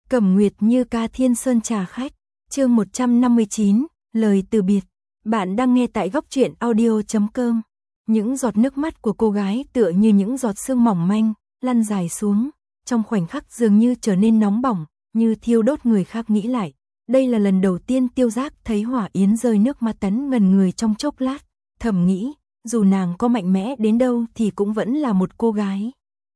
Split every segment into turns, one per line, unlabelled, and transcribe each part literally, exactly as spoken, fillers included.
Cẩm Nguyệt Như ca Thiên Sơn trà khách, chương một trăm năm mươi chín, lời từ biệt. Bạn đang nghe tại góc truyện audio chấm com. Những giọt nước mắt của cô gái tựa như những giọt sương mỏng manh, lăn dài xuống, trong khoảnh khắc dường như trở nên nóng bỏng, như thiêu đốt người khác nghĩ lại. Đây là lần đầu tiên Tiêu Giác thấy Hỏa Yến rơi nước mắt tấn ngần người trong chốc lát, thầm nghĩ, dù nàng có mạnh mẽ đến đâu thì cũng vẫn là một cô gái.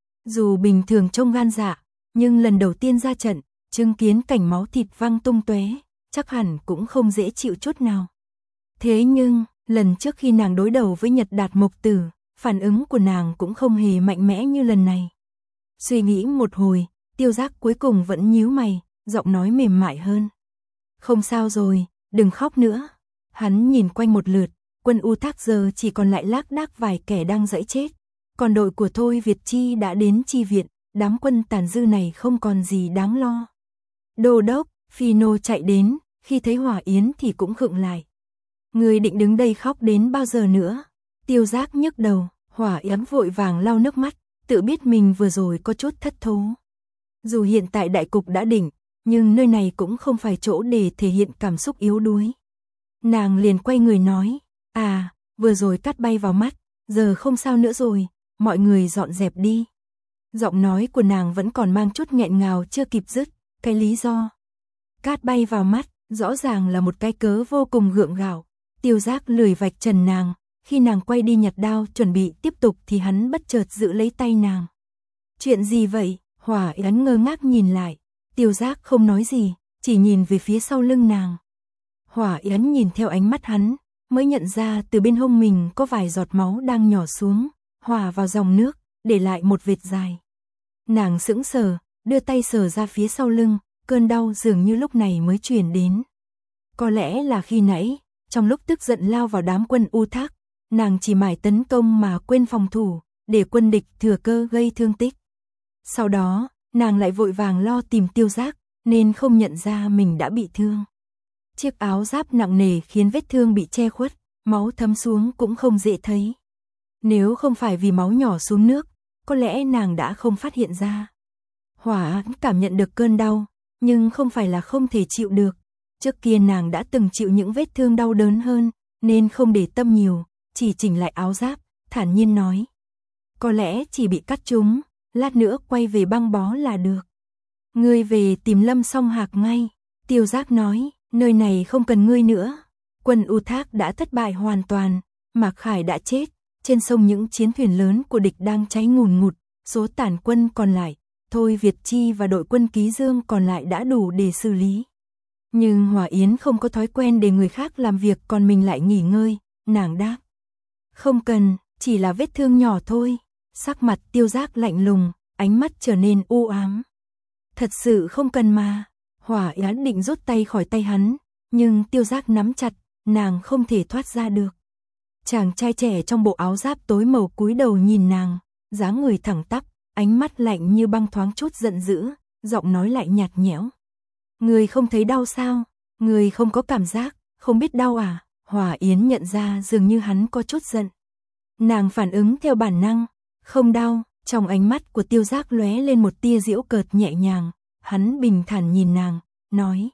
Dù bình thường trông gan dạ, nhưng lần đầu tiên ra trận, chứng kiến cảnh máu thịt văng tung tóe, chắc hẳn cũng không dễ chịu chút nào. Thế nhưng, lần trước khi nàng đối đầu với Nhật Đạt Mộc Tử, phản ứng của nàng cũng không hề mạnh mẽ như lần này. Suy nghĩ một hồi, Tiêu Giác cuối cùng vẫn nhíu mày, giọng nói mềm mại hơn. Không sao rồi, đừng khóc nữa. Hắn nhìn quanh một lượt, quân U Thác giờ chỉ còn lại lác đác vài kẻ đang dẫy chết. Còn đội của Thôi Việt Chi đã đến chi viện, đám quân tàn dư này không còn gì đáng lo. Đô đốc, Phi Nô chạy đến, khi thấy Hỏa Yến thì cũng khựng lại. Người định đứng đây khóc đến bao giờ nữa? Tiêu Giác nhức đầu, Hỏa Yến vội vàng lau nước mắt, tự biết mình vừa rồi có chút thất thố. Dù hiện tại đại cục đã định, nhưng nơi này cũng không phải chỗ để thể hiện cảm xúc yếu đuối. Nàng liền quay người nói, à, vừa rồi cát bay vào mắt, giờ không sao nữa rồi, mọi người dọn dẹp đi. Giọng nói của nàng vẫn còn mang chút nghẹn ngào chưa kịp dứt, cái lý do. Cát bay vào mắt, rõ ràng là một cái cớ vô cùng gượng gạo. Tiêu Giác lười vạch trần nàng, khi nàng quay đi nhặt đao chuẩn bị tiếp tục thì hắn bất chợt giữ lấy tay nàng. Chuyện gì vậy? Hỏa Yến ngơ ngác nhìn lại, Tiêu Giác không nói gì, chỉ nhìn về phía sau lưng nàng. Hỏa Yến nhìn theo ánh mắt hắn, mới nhận ra từ bên hông mình có vài giọt máu đang nhỏ xuống, hòa vào dòng nước, để lại một vệt dài. Nàng sững sờ, đưa tay sờ ra phía sau lưng, cơn đau dường như lúc này mới truyền đến. Có lẽ là khi nãy, trong lúc tức giận lao vào đám quân U Thác, nàng chỉ mải tấn công mà quên phòng thủ, để quân địch thừa cơ gây thương tích. Sau đó, nàng lại vội vàng lo tìm Tiêu Giác, nên không nhận ra mình đã bị thương. Chiếc áo giáp nặng nề khiến vết thương bị che khuất, máu thấm xuống cũng không dễ thấy. Nếu không phải vì máu nhỏ xuống nước, có lẽ nàng đã không phát hiện ra. Hỏa cảm nhận được cơn đau, nhưng không phải là không thể chịu được. Trước kia nàng đã từng chịu những vết thương đau đớn hơn, nên không để tâm nhiều, chỉ chỉnh lại áo giáp, thản nhiên nói. Có lẽ chỉ bị cắt trúng, lát nữa quay về băng bó là được. Ngươi về tìm Lâm Song Hạc ngay, Tiêu Giác nói, nơi này không cần ngươi nữa. Quân U Thác đã thất bại hoàn toàn, Mạc Khải đã chết, trên sông những chiến thuyền lớn của địch đang cháy ngùn ngụt, số tàn quân còn lại, Thôi Việt Chi và đội quân Ký Dương còn lại đã đủ để xử lý. Nhưng Hỏa Yến không có thói quen để người khác làm việc còn mình lại nghỉ ngơi, nàng đáp. Không cần, chỉ là vết thương nhỏ thôi. Sắc mặt Tiêu Giác lạnh lùng, ánh mắt trở nên u ám. Thật sự không cần mà. Hỏa Yến định rút tay khỏi tay hắn, nhưng Tiêu Giác nắm chặt, nàng không thể thoát ra được. Chàng trai trẻ trong bộ áo giáp tối màu cúi đầu nhìn nàng, dáng người thẳng tắp, ánh mắt lạnh như băng thoáng chút giận dữ, giọng nói lại nhạt nhẽo. Người không thấy đau sao? Người không có cảm giác, không biết đau à? Hỏa Yến nhận ra dường như hắn có chút giận. Nàng phản ứng theo bản năng, không đau, trong ánh mắt của Tiêu Giác lóe lên một tia giễu cợt nhẹ nhàng, hắn bình thản nhìn nàng, nói.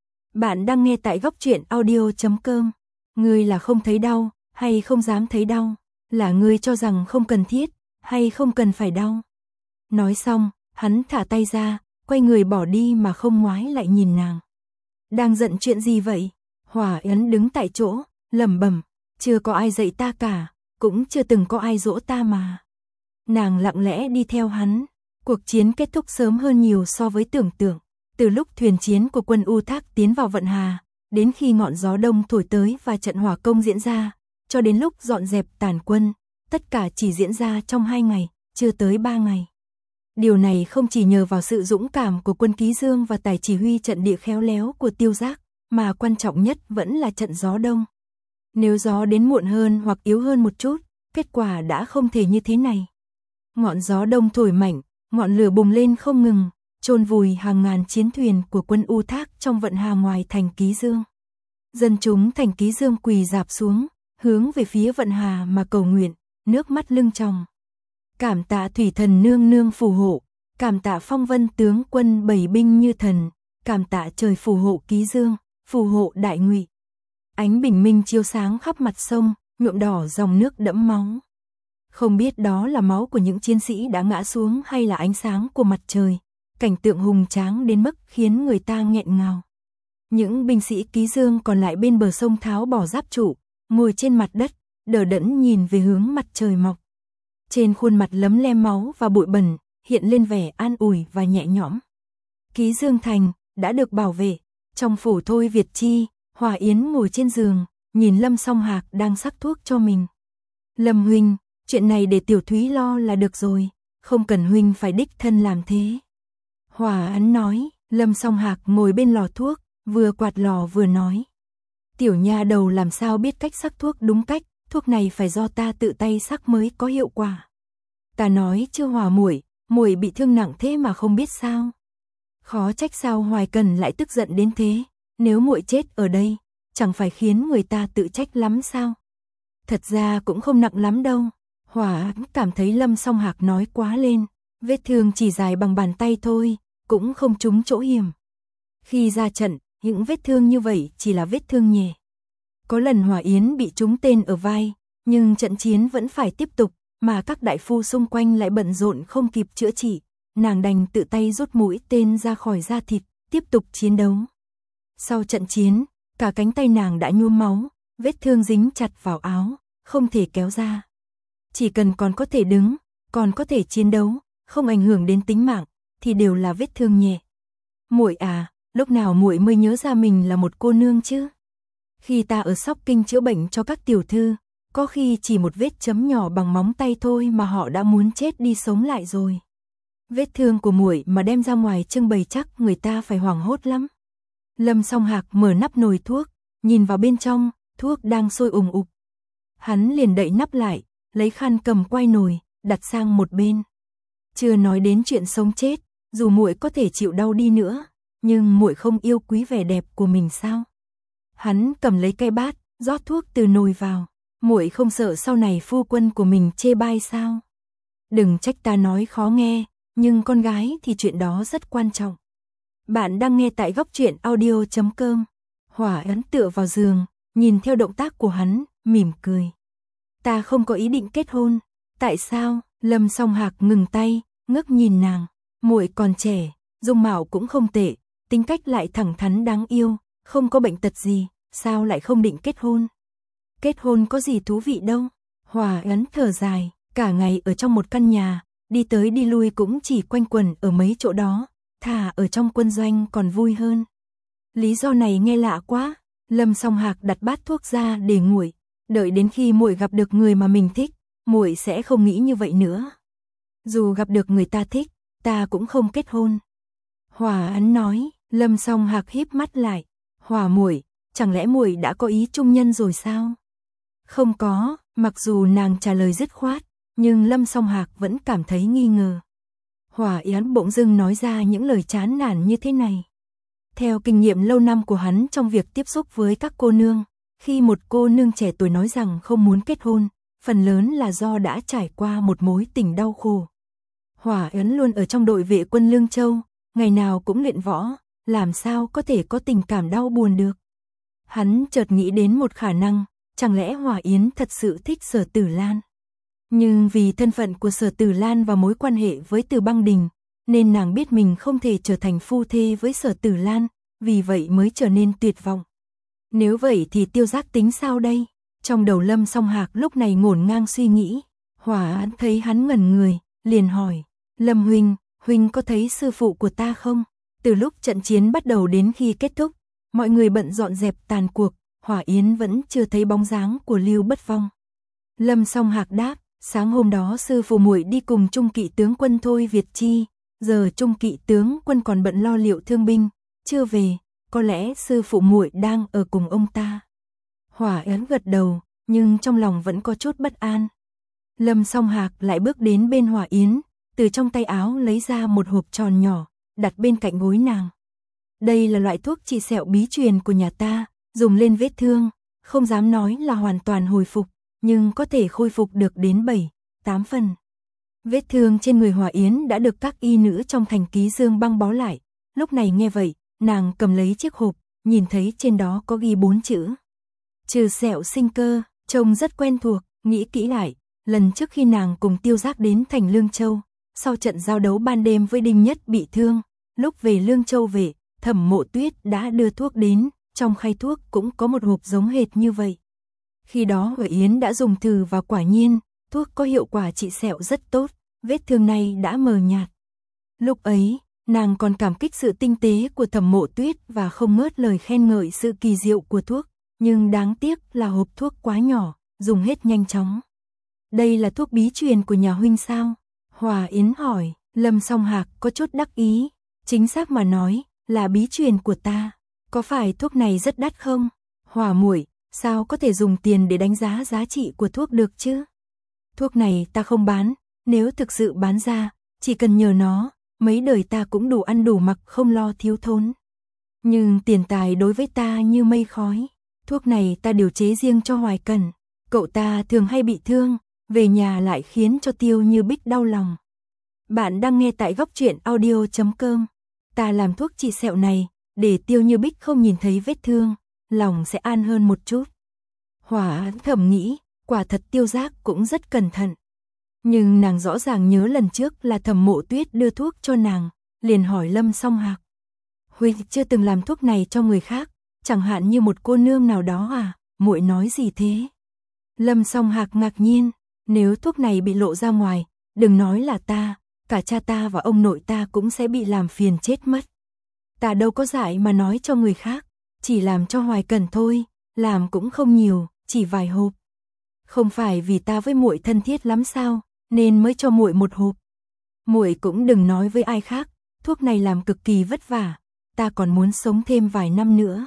Bạn đang nghe tại góc truyện audio chấm com. Ngươi là không thấy đau, hay không dám thấy đau? Là ngươi cho rằng không cần thiết, hay không cần phải đau? Nói xong, hắn thả tay ra, quay người bỏ đi mà không ngoái lại nhìn nàng. Đang giận chuyện gì vậy? Hỏa Yến đứng tại chỗ, lẩm bẩm, chưa có ai dạy ta cả, cũng chưa từng có ai dỗ ta mà. Nàng lặng lẽ đi theo hắn, cuộc chiến kết thúc sớm hơn nhiều so với tưởng tượng. Từ lúc thuyền chiến của quân U Thác tiến vào vận hà, đến khi ngọn gió đông thổi tới và trận hỏa công diễn ra, cho đến lúc dọn dẹp tàn quân, tất cả chỉ diễn ra trong hai ngày, chưa tới ba ngày. Điều này không chỉ nhờ vào sự dũng cảm của quân Ký Dương và tài chỉ huy trận địa khéo léo của Tiêu Giác, mà quan trọng nhất vẫn là trận gió đông. Nếu gió đến muộn hơn hoặc yếu hơn một chút, kết quả đã không thể như thế này. Ngọn gió đông thổi mạnh, ngọn lửa bùng lên không ngừng, chôn vùi hàng ngàn chiến thuyền của quân U Thác trong vận hà ngoài thành Ký Dương. Dân chúng thành Ký Dương quỳ rạp xuống, hướng về phía vận hà mà cầu nguyện, nước mắt lưng tròng. Cảm tạ thủy thần nương nương phù hộ, cảm tạ Phong Vân tướng quân bảy binh như thần, cảm tạ trời phù hộ Ký Dương, phù hộ Đại Ngụy. Ánh bình minh chiếu sáng khắp mặt sông, nhuộm đỏ dòng nước đẫm máu. Không biết đó là máu của những chiến sĩ đã ngã xuống hay là ánh sáng của mặt trời, cảnh tượng hùng tráng đến mức khiến người ta nghẹn ngào. Những binh sĩ Ký Dương còn lại bên bờ sông tháo bỏ giáp trụ, ngồi trên mặt đất, đờ đẫn nhìn về hướng mặt trời mọc. Trên khuôn mặt lấm lem máu và bụi bẩn, hiện lên vẻ an ủi và nhẹ nhõm. Ký Dương thành đã được bảo vệ. Trong phủ Thôi Việt Chi, Hòa Yến ngồi trên giường, nhìn Lâm Song Hạc đang sắc thuốc cho mình. Lâm huynh, chuyện này để Tiểu Thúy lo là được rồi, không cần huynh phải đích thân làm thế. Hòa Yến nói. Lâm Song Hạc ngồi bên lò thuốc, vừa quạt lò vừa nói. Tiểu nha đầu làm sao biết cách sắc thuốc đúng cách, thuốc này phải do ta tự tay sắc mới có hiệu quả. Ta nói chưa Hòa muội, muội bị thương nặng thế mà không biết sao. Khó trách sao Hoài Cần lại tức giận đến thế, nếu muội chết ở đây, chẳng phải khiến người ta tự trách lắm sao? Thật ra cũng không nặng lắm đâu. Hòa cảm thấy Lâm Song Hạc nói quá lên, vết thương chỉ dài bằng bàn tay thôi, cũng không trúng chỗ hiểm. Khi ra trận, những vết thương như vậy chỉ là vết thương nhẹ. Có lần Hòa Yến bị trúng tên ở vai, nhưng trận chiến vẫn phải tiếp tục, mà các đại phu xung quanh lại bận rộn không kịp chữa trị. Nàng đành tự tay rút mũi tên ra khỏi da thịt, tiếp tục chiến đấu. Sau trận chiến, cả cánh tay nàng đã nhuốm máu, vết thương dính chặt vào áo, không thể kéo ra. Chỉ cần còn có thể đứng, còn có thể chiến đấu, không ảnh hưởng đến tính mạng, thì đều là vết thương nhẹ. Muội à, lúc nào muội mới nhớ ra mình là một cô nương chứ? Khi ta ở Sóc Kinh chữa bệnh cho các tiểu thư, có khi chỉ một vết chấm nhỏ bằng móng tay thôi mà họ đã muốn chết đi sống lại rồi. Vết thương của muội mà đem ra ngoài trưng bày chắc người ta phải hoảng hốt lắm. Lâm Song Hạc mở nắp nồi thuốc, nhìn vào bên trong, thuốc đang sôi ùng ục. Hắn liền đậy nắp lại, lấy khăn cầm quay nồi, đặt sang một bên. Chưa nói đến chuyện sống chết, dù muội có thể chịu đau đi nữa, nhưng muội không yêu quý vẻ đẹp của mình sao? Hắn cầm lấy cây bát, rót thuốc từ nồi vào. Muội không sợ sau này phu quân của mình chê bai sao? Đừng trách ta nói khó nghe, nhưng con gái thì chuyện đó rất quan trọng. Bạn đang nghe tại góc truyện audio chấm com. Hỏa ấn tựa vào giường, nhìn theo động tác của hắn, mỉm cười. Ta không có ý định kết hôn. Tại sao? Lâm Song Hạc ngừng tay, ngước nhìn nàng. Muội còn trẻ, dung mạo cũng không tệ, tính cách lại thẳng thắn đáng yêu, không có bệnh tật gì, sao lại không định kết hôn? Kết hôn có gì thú vị đâu. Hòa ấn thở dài, cả ngày ở trong một căn nhà, đi tới đi lui cũng chỉ quanh quẩn ở mấy chỗ đó, thà ở trong quân doanh còn vui hơn. Lý do này nghe lạ quá. Lâm Song Hạc đặt bát thuốc ra để nguội, đợi đến khi muội gặp được người mà mình thích, muội sẽ không nghĩ như vậy nữa. Dù gặp được người ta thích, ta cũng không kết hôn. Hòa ấn nói. Lâm Song Hạc híp mắt lại. Hòa muội, chẳng lẽ muội đã có ý chung nhân rồi sao? Không có. Mặc dù nàng trả lời dứt khoát, nhưng Lâm Song Hạc vẫn cảm thấy nghi ngờ. Hòa Yến bỗng dưng nói ra những lời chán nản như thế này. Theo kinh nghiệm lâu năm của hắn trong việc tiếp xúc với các cô nương, khi một cô nương trẻ tuổi nói rằng không muốn kết hôn, phần lớn là do đã trải qua một mối tình đau khổ. Hòa Yến luôn ở trong đội vệ quân Lương Châu, ngày nào cũng luyện võ, làm sao có thể có tình cảm đau buồn được. Hắn chợt nghĩ đến một khả năng, chẳng lẽ Hòa Yến thật sự thích Sở Tử Lan? Nhưng vì thân phận của Sở Tử Lan và mối quan hệ với Từ Băng Đình, nên nàng biết mình không thể trở thành phu thê với Sở Tử Lan, vì vậy mới trở nên tuyệt vọng. Nếu vậy thì Tiêu Giác tính sao đây? Trong đầu Lâm Song Hạc lúc này ngổn ngang suy nghĩ. Hòa Án thấy hắn ngẩn người, liền hỏi, Lâm huynh, huynh có thấy sư phụ của ta không? Từ lúc trận chiến bắt đầu đến khi kết thúc, mọi người bận dọn dẹp tàn cuộc, Hỏa Yến vẫn chưa thấy bóng dáng của Lưu Bất Phong. Lâm Song Hạc đáp, sáng hôm đó sư phụ muội đi cùng trung kỵ tướng quân Thôi Việt Chi, giờ trung kỵ tướng quân còn bận lo liệu thương binh, chưa về, có lẽ sư phụ muội đang ở cùng ông ta. Hỏa Yến gật đầu, nhưng trong lòng vẫn có chút bất an. Lâm Song Hạc lại bước đến bên Hỏa Yến, từ trong tay áo lấy ra một hộp tròn nhỏ, đặt bên cạnh gối nàng. Đây là loại thuốc trị sẹo bí truyền của nhà ta, dùng lên vết thương, không dám nói là hoàn toàn hồi phục, nhưng có thể khôi phục được đến bảy, tám phần. Vết thương trên người Hòa Yến đã được các y nữ trong thành Ký Dương băng bó lại. Lúc này nghe vậy, nàng cầm lấy chiếc hộp, nhìn thấy trên đó có ghi bốn chữ. Trừ sẹo sinh cơ, trông rất quen thuộc, nghĩ kỹ lại. Lần trước khi nàng cùng Tiêu Giác đến thành Lương Châu, sau trận giao đấu ban đêm với Đinh Nhất bị thương, lúc về Lương Châu về, Thẩm Mộ Tuyết đã đưa thuốc đến, trong khay thuốc cũng có một hộp giống hệt như vậy. Khi đó Hòa Yến đã dùng thử và quả nhiên, thuốc có hiệu quả trị sẹo rất tốt, vết thương này đã mờ nhạt. Lúc ấy, nàng còn cảm kích sự tinh tế của Thẩm Mộ Tuyết và không ngớt lời khen ngợi sự kỳ diệu của thuốc, nhưng đáng tiếc là hộp thuốc quá nhỏ, dùng hết nhanh chóng. Đây là thuốc bí truyền của nhà huynh sao? Hòa Yến hỏi. Lâm Song Hạc có chút đắc ý. Chính xác mà nói, là bí truyền của ta. Có phải thuốc này rất đắt không? Hòa muội, sao có thể dùng tiền để đánh giá giá trị của thuốc được chứ? Thuốc này ta không bán, nếu thực sự bán ra, chỉ cần nhờ nó, mấy đời ta cũng đủ ăn đủ mặc không lo thiếu thốn. Nhưng tiền tài đối với ta như mây khói. Thuốc này ta điều chế riêng cho Hoài Cẩn. Cậu ta thường hay bị thương, về nhà lại khiến cho Tiêu Như Bích đau lòng. Bạn đang nghe tại góc truyện audio chấm com. Ta làm thuốc trị sẹo này, để Tiêu Như Bích không nhìn thấy vết thương, lòng sẽ an hơn một chút. Hỏa thầm nghĩ, quả thật Tiêu Giác cũng rất cẩn thận. Nhưng nàng rõ ràng nhớ lần trước là Thẩm Mộ Tuyết đưa thuốc cho nàng, liền hỏi Lâm Song Hạc. Huynh chưa từng làm thuốc này cho người khác, chẳng hạn như một cô nương nào đó à, muội nói gì thế? Lâm Song Hạc ngạc nhiên, nếu thuốc này bị lộ ra ngoài, đừng nói là ta, cả cha ta và ông nội ta cũng sẽ bị làm phiền chết mất. Ta đâu có dại mà nói cho người khác, chỉ làm cho Hoài Cẩn thôi, làm cũng không nhiều, chỉ vài hộp. Không phải vì ta với muội thân thiết lắm sao, nên mới cho muội một hộp. Muội cũng đừng nói với ai khác, thuốc này làm cực kỳ vất vả, ta còn muốn sống thêm vài năm nữa.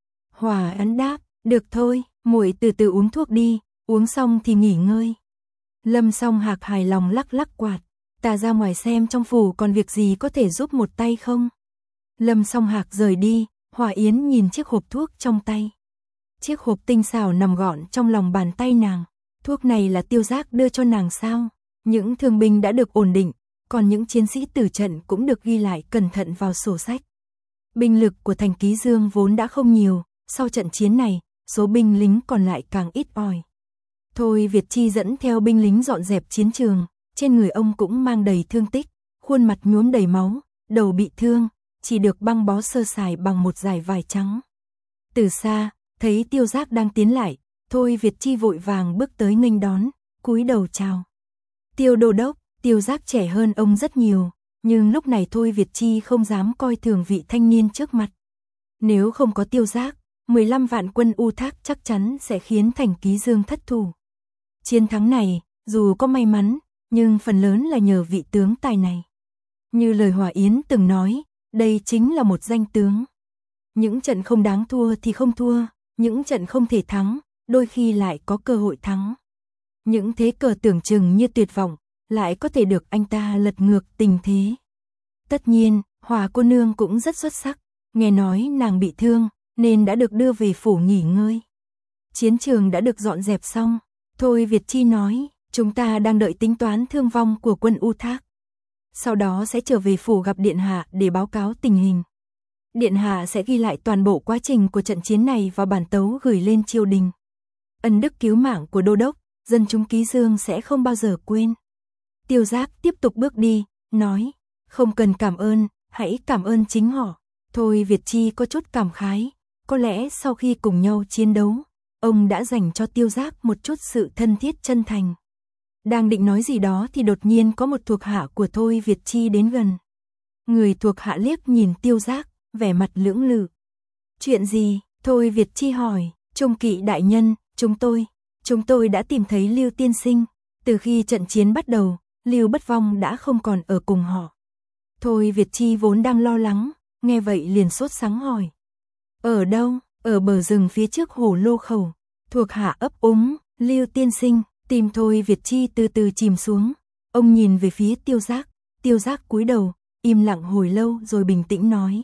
Hòa Ấn đáp, được thôi, muội từ từ uống thuốc đi, uống xong thì nghỉ ngơi. Lâm Song Hạc hài lòng lắc lắc quạt, ta ra ngoài xem trong phủ còn việc gì có thể giúp một tay không. Lâm Song Hạc rời đi, Hòa Yến nhìn chiếc hộp thuốc trong tay. Chiếc hộp tinh xảo nằm gọn trong lòng bàn tay nàng. Thuốc này là Tiêu Giác đưa cho nàng sao? Những thương binh đã được ổn định, còn những chiến sĩ tử trận cũng được ghi lại cẩn thận vào sổ sách. Binh lực của thành Ký Dương vốn đã không nhiều, sau trận chiến này, số binh lính còn lại càng ít ỏi. Thôi Việt Chi dẫn theo binh lính dọn dẹp chiến trường, trên người ông cũng mang đầy thương tích, khuôn mặt nhuốm đầy máu, đầu bị thương, chỉ được băng bó sơ sài bằng một dải vải trắng. Từ xa, thấy Tiêu Giác đang tiến lại, Thôi Việt Chi vội vàng bước tới nghênh đón, cúi đầu chào. Tiêu đô đốc, Tiêu Giác trẻ hơn ông rất nhiều, nhưng lúc này Thôi Việt Chi không dám coi thường vị thanh niên trước mặt. Nếu không có Tiêu Giác, mười lăm vạn quân U Thác chắc chắn sẽ khiến thành Ký Dương thất thủ. Chiến thắng này, dù có may mắn, nhưng phần lớn là nhờ vị tướng tài này. Như lời Hòa Yến từng nói, đây chính là một danh tướng. Những trận không đáng thua thì không thua, những trận không thể thắng, đôi khi lại có cơ hội thắng. Những thế cờ tưởng chừng như tuyệt vọng, lại có thể được anh ta lật ngược tình thế. Tất nhiên, Hòa cô nương cũng rất xuất sắc, nghe nói nàng bị thương, nên đã được đưa về phủ nghỉ ngơi. Chiến trường đã được dọn dẹp xong, Thôi Việt Chi nói, chúng ta đang đợi tính toán thương vong của quân U Thác. Sau đó sẽ trở về phủ gặp Điện Hạ để báo cáo tình hình. Điện Hạ sẽ ghi lại toàn bộ quá trình của trận chiến này vào bản tấu gửi lên triều đình. Ân đức cứu mạng của đô đốc, dân chúng Ký Dương sẽ không bao giờ quên. Tiêu Giác tiếp tục bước đi, nói, không cần cảm ơn, hãy cảm ơn chính họ. Thôi Việt Chi có chút cảm khái, có lẽ sau khi cùng nhau chiến đấu, ông đã dành cho Tiêu Giác một chút sự thân thiết chân thành. Đang định nói gì đó thì đột nhiên có một thuộc hạ của Thôi Việt Chi đến gần. Người thuộc hạ liếc nhìn Tiêu Giác, vẻ mặt lưỡng lự. Chuyện gì? Thôi Việt Chi hỏi. Trung kỵ đại nhân, chúng tôi, chúng tôi đã tìm thấy Lưu tiên sinh. Từ khi trận chiến bắt đầu, Lưu Bất Vong đã không còn ở cùng họ. Thôi Việt Chi vốn đang lo lắng, nghe vậy liền sốt sắng hỏi. Ở đâu? Ở bờ rừng phía trước hồ lô khẩu. Thuộc hạ ấp úng, Lưu tiên sinh. Tim Thôi Việt Chi từ từ chìm xuống. Ông nhìn về phía Tiêu Giác. Tiêu Giác cúi đầu, im lặng hồi lâu rồi bình tĩnh nói.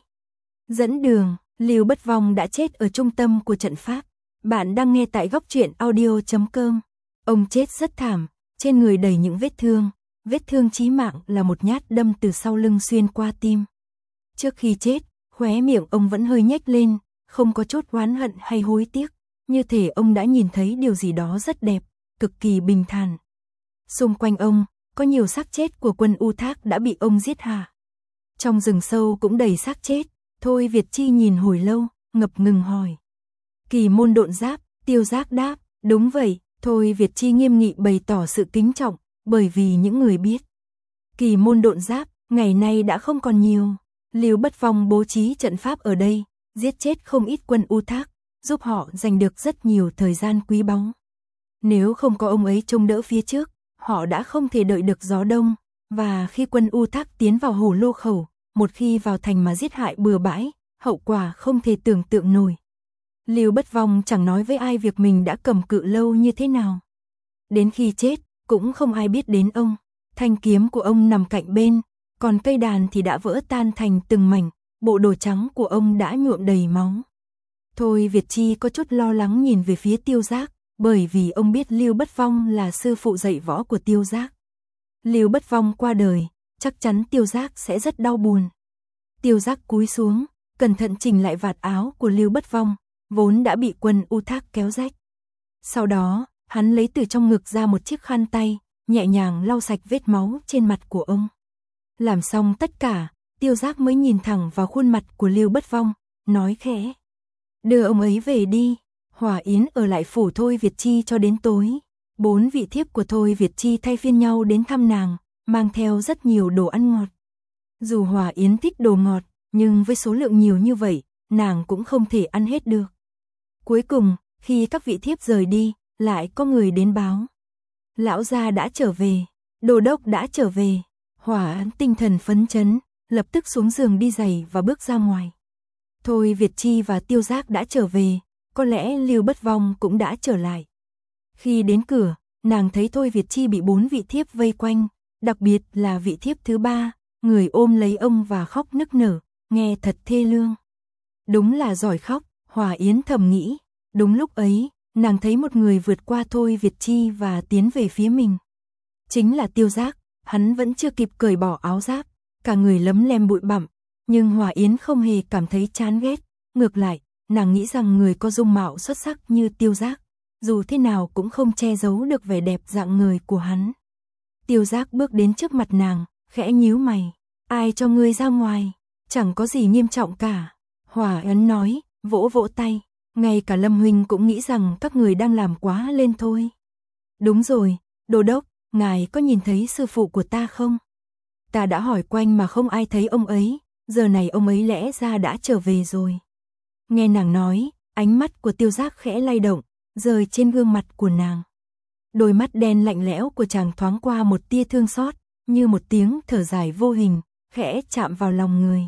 Dẫn đường, Lưu Bất Vong đã chết ở trung tâm của trận pháp. Bạn đang nghe tại góc truyện audio chấm com. Ông chết rất thảm, trên người đầy những vết thương, vết thương chí mạng là một nhát đâm từ sau lưng xuyên qua tim. Trước khi chết, khóe miệng ông vẫn hơi nhếch lên, không có chút oán hận hay hối tiếc, như thể ông đã nhìn thấy điều gì đó rất đẹp, cực kỳ bình thản. Xung quanh ông, có nhiều xác chết của quân U Thác đã bị ông giết hả. Trong rừng sâu cũng đầy xác chết, Thôi Việt Chi nhìn hồi lâu, ngập ngừng hỏi. Kỳ môn độn giáp, Tiêu Giác đáp, đúng vậy. Thôi Việt Chi nghiêm nghị bày tỏ sự kính trọng, bởi vì những người biết. Kỳ môn độn giáp, ngày nay đã không còn nhiều. Lưu Bất Phong bố trí trận pháp ở đây, giết chết không ít quân U Thác, giúp họ giành được rất nhiều thời gian quý báu. Nếu không có ông ấy trông đỡ phía trước, họ đã không thể đợi được gió đông, và khi quân U Thác tiến vào hồ lô khẩu, một khi vào thành mà giết hại bừa bãi, hậu quả không thể tưởng tượng nổi. Lưu Bất Phong chẳng nói với ai việc mình đã cầm cự lâu như thế nào. Đến khi chết, cũng không ai biết đến ông. Thanh kiếm của ông nằm cạnh bên, còn cây đàn thì đã vỡ tan thành từng mảnh, bộ đồ trắng của ông đã nhuộm đầy máu. Thôi Việt Chi có chút lo lắng nhìn về phía Tiêu Giác, bởi vì ông biết Lưu Bất Phong là sư phụ dạy võ của Tiêu Giác. Lưu Bất Phong qua đời, chắc chắn Tiêu Giác sẽ rất đau buồn. Tiêu Giác cúi xuống, cẩn thận chỉnh lại vạt áo của Lưu Bất Phong, vốn đã bị quân U Thác kéo rách. Sau đó, hắn lấy từ trong ngực ra một chiếc khăn tay, nhẹ nhàng lau sạch vết máu trên mặt của ông. Làm xong tất cả, Tiêu Giác mới nhìn thẳng vào khuôn mặt của Lưu Bất Phong, nói khẽ. Đưa ông ấy về đi, Hỏa Yến ở lại phủ Thôi Việt Chi cho đến tối. Bốn vị thiếp của Thôi Việt Chi thay phiên nhau đến thăm nàng, mang theo rất nhiều đồ ăn ngọt. Dù Hỏa Yến thích đồ ngọt, nhưng với số lượng nhiều như vậy, nàng cũng không thể ăn hết được. Cuối cùng, khi các vị thiếp rời đi, lại có người đến báo. Lão gia đã trở về, Đô đốc đã trở về. Hỏa Yến tinh thần phấn chấn, lập tức xuống giường đi giày và bước ra ngoài. Thôi Việt Chi và Tiêu Giác đã trở về, có lẽ Lưu Bất Phong cũng đã trở lại. Khi đến cửa, nàng thấy Thôi Việt Chi bị bốn vị thiếp vây quanh, đặc biệt là vị thiếp thứ ba, người ôm lấy ông và khóc nức nở, nghe thật thê lương. Đúng là giỏi khóc, Hỏa Yến thầm nghĩ. Đúng lúc ấy, nàng thấy một người vượt qua Thôi Việt Chi và tiến về phía mình. Chính là Tiêu Giác, hắn vẫn chưa kịp cởi bỏ áo giáp, cả người lấm lem bụi bặm, nhưng Hỏa Yến không hề cảm thấy chán ghét, ngược lại, nàng nghĩ rằng người có dung mạo xuất sắc như Tiêu Giác, dù thế nào cũng không che giấu được vẻ đẹp rạng ngời của hắn. Tiêu Giác bước đến trước mặt nàng, khẽ nhíu mày, ai cho ngươi ra ngoài, chẳng có gì nghiêm trọng cả. Hỏa Yến nói, vỗ vỗ tay, ngay cả Lâm huynh cũng nghĩ rằng các người đang làm quá lên thôi. Đúng rồi, Đô đốc, ngài có nhìn thấy sư phụ của ta không? Ta đã hỏi quanh mà không ai thấy ông ấy, giờ này ông ấy lẽ ra đã trở về rồi. Nghe nàng nói, ánh mắt của Tiêu Giác khẽ lay động, rơi trên gương mặt của nàng. Đôi mắt đen lạnh lẽo của chàng thoáng qua một tia thương xót, như một tiếng thở dài vô hình, khẽ chạm vào lòng người.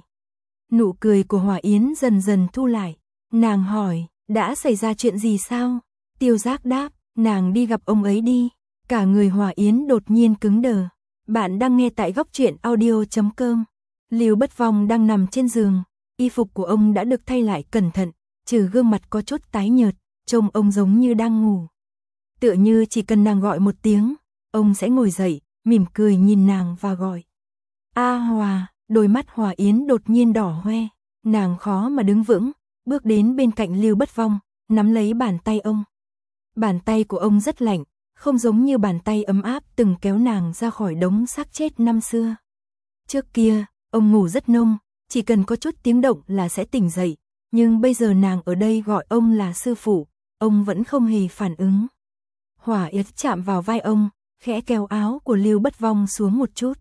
Nụ cười của Hỏa Yến dần dần thu lại, nàng hỏi, đã xảy ra chuyện gì sao? Tiêu Giác đáp, nàng đi gặp ông ấy đi. Cả người Hỏa Yến đột nhiên cứng đờ. Bạn đang nghe tại góc truyện audio chấm com. Lưu Bất Phong đang nằm trên giường, y phục của ông đã được thay lại cẩn thận, trừ gương mặt có chút tái nhợt, trông ông giống như đang ngủ. Tựa như chỉ cần nàng gọi một tiếng, ông sẽ ngồi dậy, mỉm cười nhìn nàng và gọi. A Hòa, đôi mắt Hỏa Yến đột nhiên đỏ hoe, nàng khó mà đứng vững, bước đến bên cạnh Lưu Bất Phong, nắm lấy bàn tay ông. Bàn tay của ông rất lạnh, không giống như bàn tay ấm áp từng kéo nàng ra khỏi đống xác chết năm xưa. Trước kia, ông ngủ rất nông, chỉ cần có chút tiếng động là sẽ tỉnh dậy, nhưng bây giờ nàng ở đây gọi ông là sư phụ, ông vẫn không hề phản ứng. Hỏa Yến chạm vào vai ông, khẽ kéo áo của Lưu Bất Phong xuống một chút.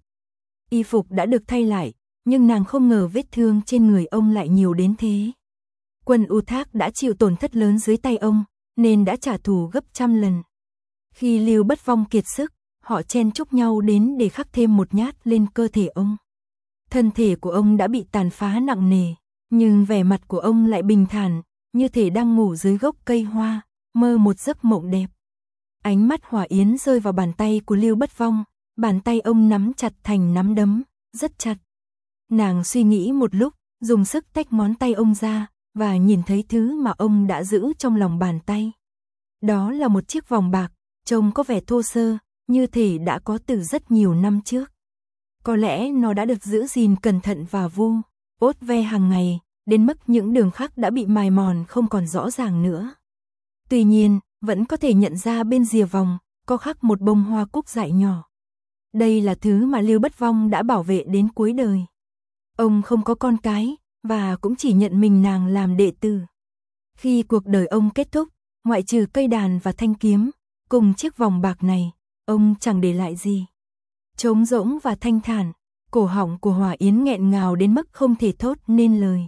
Y phục đã được thay lại, nhưng nàng không ngờ vết thương trên người ông lại nhiều đến thế. Quân U Thác đã chịu tổn thất lớn dưới tay ông, nên đã trả thù gấp trăm lần. Khi Lưu Bất Phong kiệt sức, họ chen chúc nhau đến để khắc thêm một nhát lên cơ thể ông. Thân thể của ông đã bị tàn phá nặng nề, nhưng vẻ mặt của ông lại bình thản, như thể đang ngủ dưới gốc cây hoa, mơ một giấc mộng đẹp. Ánh mắt Hỏa Yến rơi vào bàn tay của Lưu Bất Phong, bàn tay ông nắm chặt thành nắm đấm, rất chặt. Nàng suy nghĩ một lúc, dùng sức tách ngón tay ông ra, và nhìn thấy thứ mà ông đã giữ trong lòng bàn tay. Đó là một chiếc vòng bạc, trông có vẻ thô sơ, như thể đã có từ rất nhiều năm trước. Có lẽ nó đã được giữ gìn cẩn thận và vu ốt ve hàng ngày, đến mức những đường khắc đã bị mài mòn không còn rõ ràng nữa. Tuy nhiên, vẫn có thể nhận ra bên rìa vòng, có khắc một bông hoa cúc dại nhỏ. Đây là thứ mà Lưu Bất Vong đã bảo vệ đến cuối đời. Ông không có con cái, và cũng chỉ nhận mình nàng làm đệ tử. Khi cuộc đời ông kết thúc, ngoại trừ cây đàn và thanh kiếm, cùng chiếc vòng bạc này, ông chẳng để lại gì. Trống rỗng và thanh thản, cổ họng của Hòa Yến nghẹn ngào đến mức không thể thốt nên lời.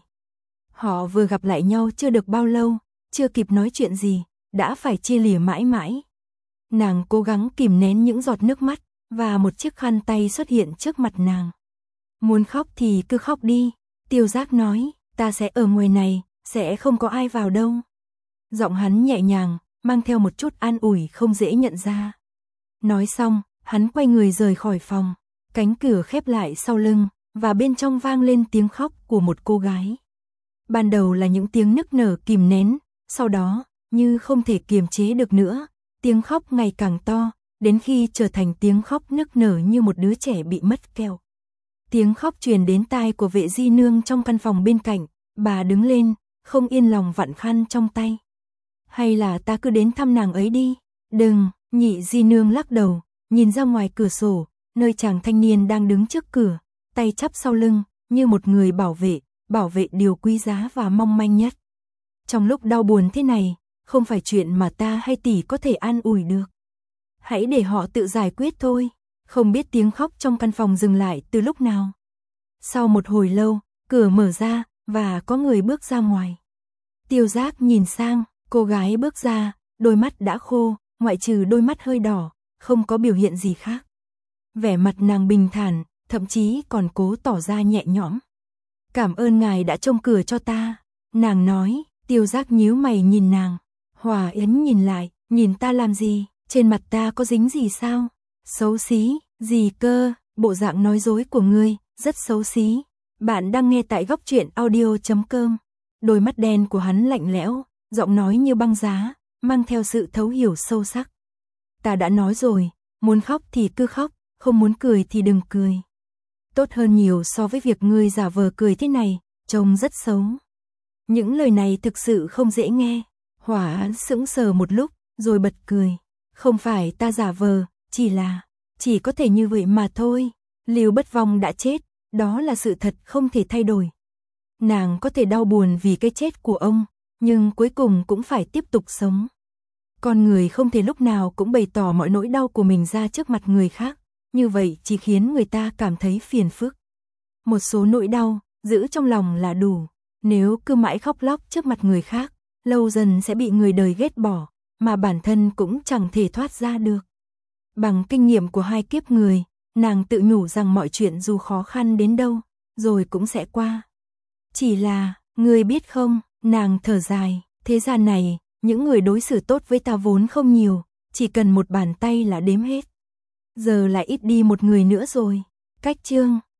Họ vừa gặp lại nhau chưa được bao lâu, chưa kịp nói chuyện gì, đã phải chia lìa mãi mãi. Nàng cố gắng kìm nén những giọt nước mắt, và một chiếc khăn tay xuất hiện trước mặt nàng. Muốn khóc thì cứ khóc đi, Tiêu Giác nói, ta sẽ ở ngoài này, sẽ không có ai vào đâu. Giọng hắn nhẹ nhàng, mang theo một chút an ủi không dễ nhận ra. Nói xong, hắn quay người rời khỏi phòng, cánh cửa khép lại sau lưng, và bên trong vang lên tiếng khóc của một cô gái. Ban đầu là những tiếng nức nở kìm nén, sau đó, như không thể kiềm chế được nữa, tiếng khóc ngày càng to, đến khi trở thành tiếng khóc nức nở như một đứa trẻ bị mất kẹo. Tiếng khóc truyền đến tai của Vệ Di Nương trong căn phòng bên cạnh, bà đứng lên, không yên lòng vặn khăn trong tay. Hay là ta cứ đến thăm nàng ấy đi? Đừng, Nhị Di Nương lắc đầu, nhìn ra ngoài cửa sổ, nơi chàng thanh niên đang đứng trước cửa, tay chắp sau lưng, như một người bảo vệ, bảo vệ điều quý giá và mong manh nhất. Trong lúc đau buồn thế này, không phải chuyện mà ta hay tỷ có thể an ủi được. Hãy để họ tự giải quyết thôi. Không biết tiếng khóc trong căn phòng dừng lại từ lúc nào. Sau một hồi lâu, cửa mở ra, và có người bước ra ngoài. Tiêu Giác nhìn sang, cô gái bước ra, đôi mắt đã khô, ngoại trừ đôi mắt hơi đỏ, không có biểu hiện gì khác. Vẻ mặt nàng bình thản, thậm chí còn cố tỏ ra nhẹ nhõm. Cảm ơn ngài đã trông cửa cho ta, nàng nói. Tiêu Giác nhíu mày nhìn nàng. Hòa Yến nhìn lại, nhìn ta làm gì, trên mặt ta có dính gì sao? Xấu xí, gì cơ, bộ dạng nói dối của ngươi, rất xấu xí. Bạn đang nghe tại góc truyện audio chấm com. Đôi mắt đen của hắn lạnh lẽo, giọng nói như băng giá, mang theo sự thấu hiểu sâu sắc. Ta đã nói rồi, muốn khóc thì cứ khóc, không muốn cười thì đừng cười. Tốt hơn nhiều so với việc ngươi giả vờ cười thế này, trông rất xấu. Những lời này thực sự không dễ nghe. Hỏa Án sững sờ một lúc, rồi bật cười. Không phải ta giả vờ, chỉ là, chỉ có thể như vậy mà thôi. Lưu Bất Vong đã chết, đó là sự thật không thể thay đổi. Nàng có thể đau buồn vì cái chết của ông, nhưng cuối cùng cũng phải tiếp tục sống. Con người không thể lúc nào cũng bày tỏ mọi nỗi đau của mình ra trước mặt người khác, như vậy chỉ khiến người ta cảm thấy phiền phức. Một số nỗi đau, giữ trong lòng là đủ. Nếu cứ mãi khóc lóc trước mặt người khác, lâu dần sẽ bị người đời ghét bỏ, mà bản thân cũng chẳng thể thoát ra được. Bằng kinh nghiệm của hai kiếp người, nàng tự nhủ rằng mọi chuyện dù khó khăn đến đâu, rồi cũng sẽ qua. Chỉ là, ngươi biết không, nàng thở dài, thế gian này, những người đối xử tốt với ta vốn không nhiều, chỉ cần một bàn tay là đếm hết. Giờ lại ít đi một người nữa rồi. Cách chương